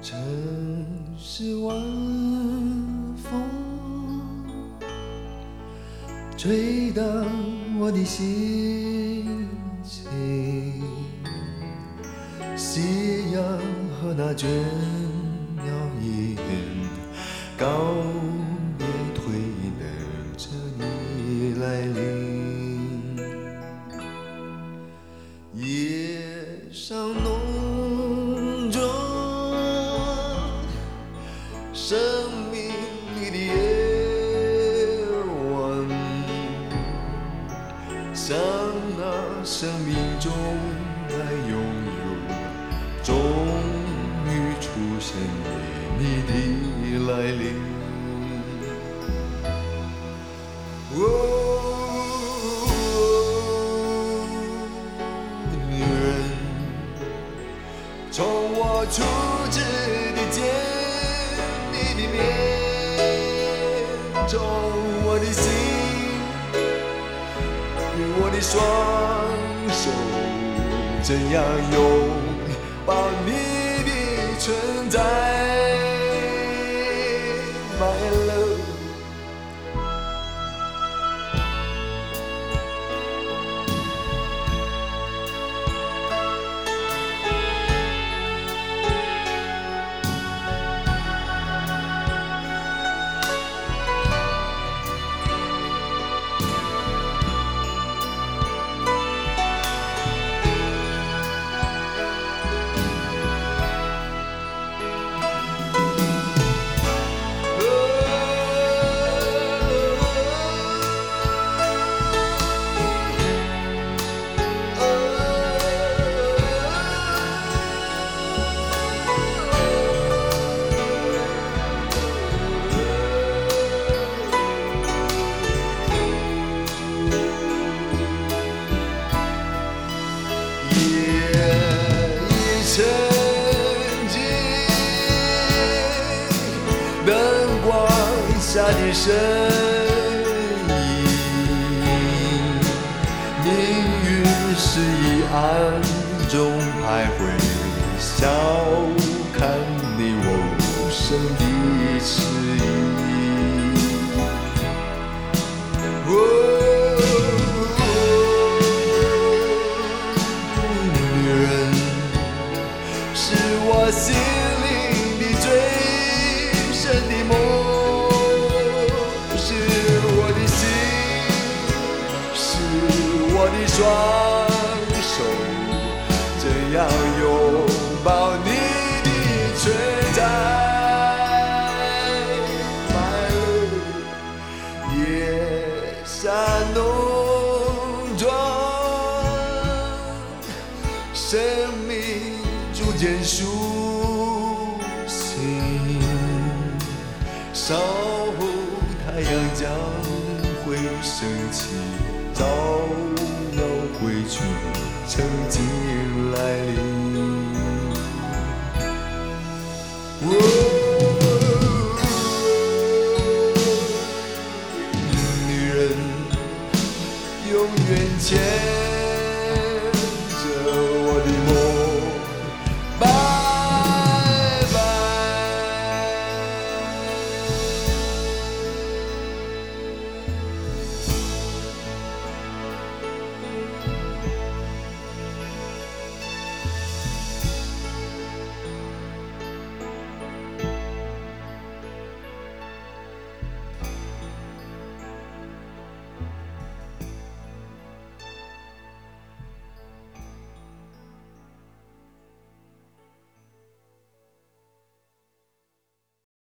城市晚风吹荡我的心情，夕阳和那倦鸟一样，告别推等着你来临。夜上浓妆，生命里的夜晚，像那生命中来拥有，终于出现你的来临。女人，从我初次的见你的面，从我的心与我的双手，怎样拥抱你的存在 ，My love。曾经灯光下的身影，命运是以暗中徘徊，笑看你我生的迟疑。女人是我心灵的最深的梦，是我的心，是我的双手，怎样拥抱你的存在 My love， 夜下浓妆，生命逐渐苏醒，稍后太阳将会升起，照耀归去，曾经来临。女人永远牵